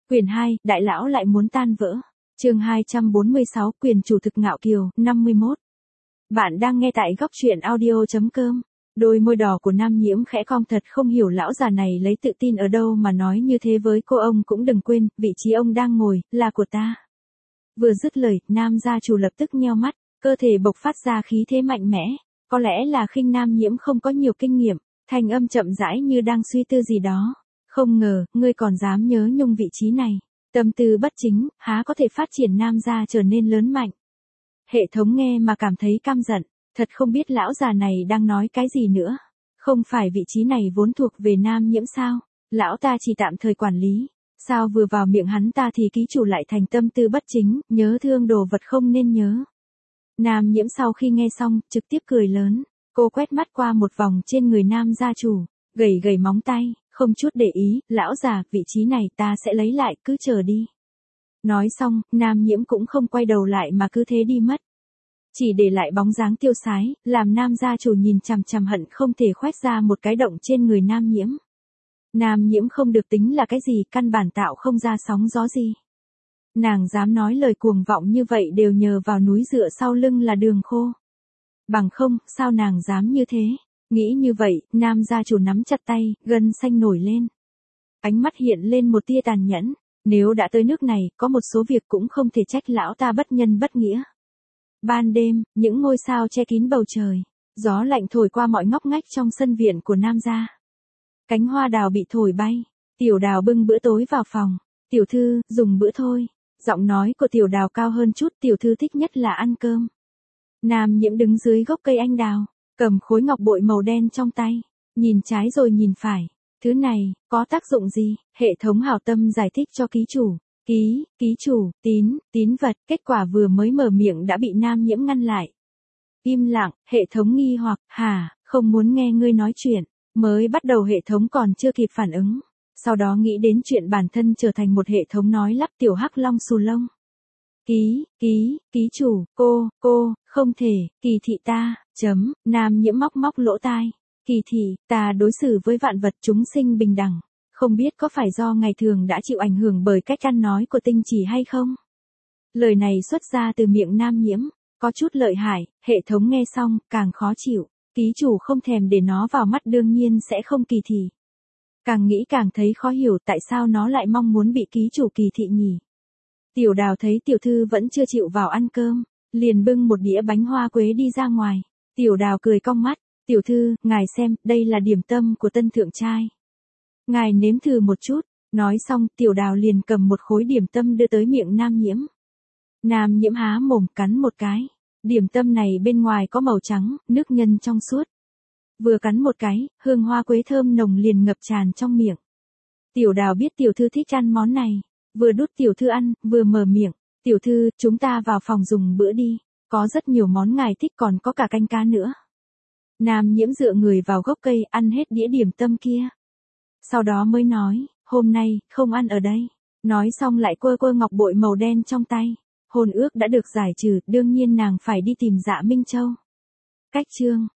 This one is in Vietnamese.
Quyển 2, Đại lão lại muốn tan vỡ. Chương 246, Quyền chủ thực ngạo kiều, 51. Bạn đang nghe tại góc truyện audio.com. Đôi môi đỏ của Nam Nhiễm khẽ cong, thật không hiểu lão già này lấy tự tin ở đâu mà nói như thế với cô. Ông cũng đừng quên, vị trí ông đang ngồi, là của ta. Vừa dứt lời, Nam gia chủ lập tức nheo mắt, cơ thể bộc phát ra khí thế mạnh mẽ. Có lẽ là khinh Nam Nhiễm không có nhiều kinh nghiệm, thanh âm chậm rãi như đang suy tư gì đó. Không ngờ, ngươi còn dám nhớ nhung vị trí này. Tâm tư bất chính, há có thể phát triển Nam gia trở nên lớn mạnh. Hệ thống nghe mà cảm thấy căm giận, thật không biết lão già này đang nói cái gì nữa. Không phải vị trí này vốn thuộc về Nam Nhiễm sao? Lão ta chỉ tạm thời quản lý. Sao vừa vào miệng hắn ta thì ký chủ lại thành tâm tư bất chính, nhớ thương đồ vật không nên nhớ. Nam Nhiễm sau khi nghe xong, trực tiếp cười lớn. Cô quét mắt qua một vòng trên người Nam gia chủ, gầy gầy móng tay, không chút để ý, lão già, vị trí này ta sẽ lấy lại, cứ chờ đi. Nói xong, Nam Nhiễm cũng không quay đầu lại mà cứ thế đi mất. Chỉ để lại bóng dáng tiêu sái, làm Nam gia chủ nhìn chằm chằm hận không thể khoét ra một cái động trên người Nam Nhiễm. Nam Nhiễm không được tính là cái gì, căn bản tạo không ra sóng gió gì. Nàng dám nói lời cuồng vọng như vậy đều nhờ vào núi dựa sau lưng là Đường Khô. Bằng không, sao nàng dám như thế? Nghĩ như vậy, Nam gia chủ nắm chặt tay, gân xanh nổi lên. Ánh mắt hiện lên một tia tàn nhẫn. Nếu đã tới nước này, có một số việc cũng không thể trách lão ta bất nhân bất nghĩa. Ban đêm, những ngôi sao che kín bầu trời. Gió lạnh thổi qua mọi ngóc ngách trong sân viện của Nam gia. Cánh hoa đào bị thổi bay. Tiểu Đào bưng bữa tối vào phòng. Tiểu thư, dùng bữa thôi. Giọng nói của Tiểu Đào cao hơn chút, tiểu thư thích nhất là ăn cơm. Nam Nhiễm đứng dưới gốc cây anh đào, cầm khối ngọc bội màu đen trong tay, nhìn trái rồi nhìn phải. Thứ này, có tác dụng gì? Hệ thống hảo tâm giải thích cho ký chủ. Ký chủ, tín vật, kết quả vừa mới mở miệng đã bị Nam Nhiễm ngăn lại. Im lặng, hệ thống nghi hoặc, hả, không muốn nghe ngươi nói chuyện. Mới bắt đầu hệ thống còn chưa kịp phản ứng. Sau đó nghĩ đến chuyện bản thân trở thành một hệ thống nói lắp tiểu hắc long xù lông. Ký chủ, cô, không thể, kỳ thị ta, Nam Nhiễm móc lỗ tai. Kỳ thị, ta đối xử với vạn vật chúng sinh bình đẳng. Không biết có phải do ngày thường đã chịu ảnh hưởng bởi cách ăn nói của Tinh Chỉ hay không? Lời này xuất ra từ miệng Nam Nhiễm, có chút lợi hại, hệ thống nghe xong, càng khó chịu. Ký chủ không thèm để nó vào mắt đương nhiên sẽ không kỳ thị. Càng nghĩ càng thấy khó hiểu tại sao nó lại mong muốn bị ký chủ kỳ thị nhỉ. Tiểu Đào thấy tiểu thư vẫn chưa chịu vào ăn cơm, liền bưng một đĩa bánh hoa quế đi ra ngoài. Tiểu Đào cười cong mắt, tiểu thư, ngài xem, đây là điểm tâm của tân thượng trai. Ngài nếm thử một chút, nói xong Tiểu Đào liền cầm một khối điểm tâm đưa tới miệng Nam Nhiễm. Nam Nhiễm há mồm cắn một cái, điểm tâm này bên ngoài có màu trắng, nước nhân trong suốt. Vừa cắn một cái, hương hoa quế thơm nồng liền ngập tràn trong miệng. Tiểu Đào biết tiểu thư thích ăn món này, vừa đút tiểu thư ăn, vừa mở miệng, tiểu thư, chúng ta vào phòng dùng bữa đi, có rất nhiều món ngài thích còn có cả canh cá nữa. Nam Nhiễm dựa người vào gốc cây ăn hết đĩa điểm tâm kia. Sau đó mới nói, hôm nay, không ăn ở đây. Nói xong lại quơ ngọc bội màu đen trong tay. Hôn ước đã được giải trừ, đương nhiên nàng phải đi tìm Dạ Minh Châu. Cách chương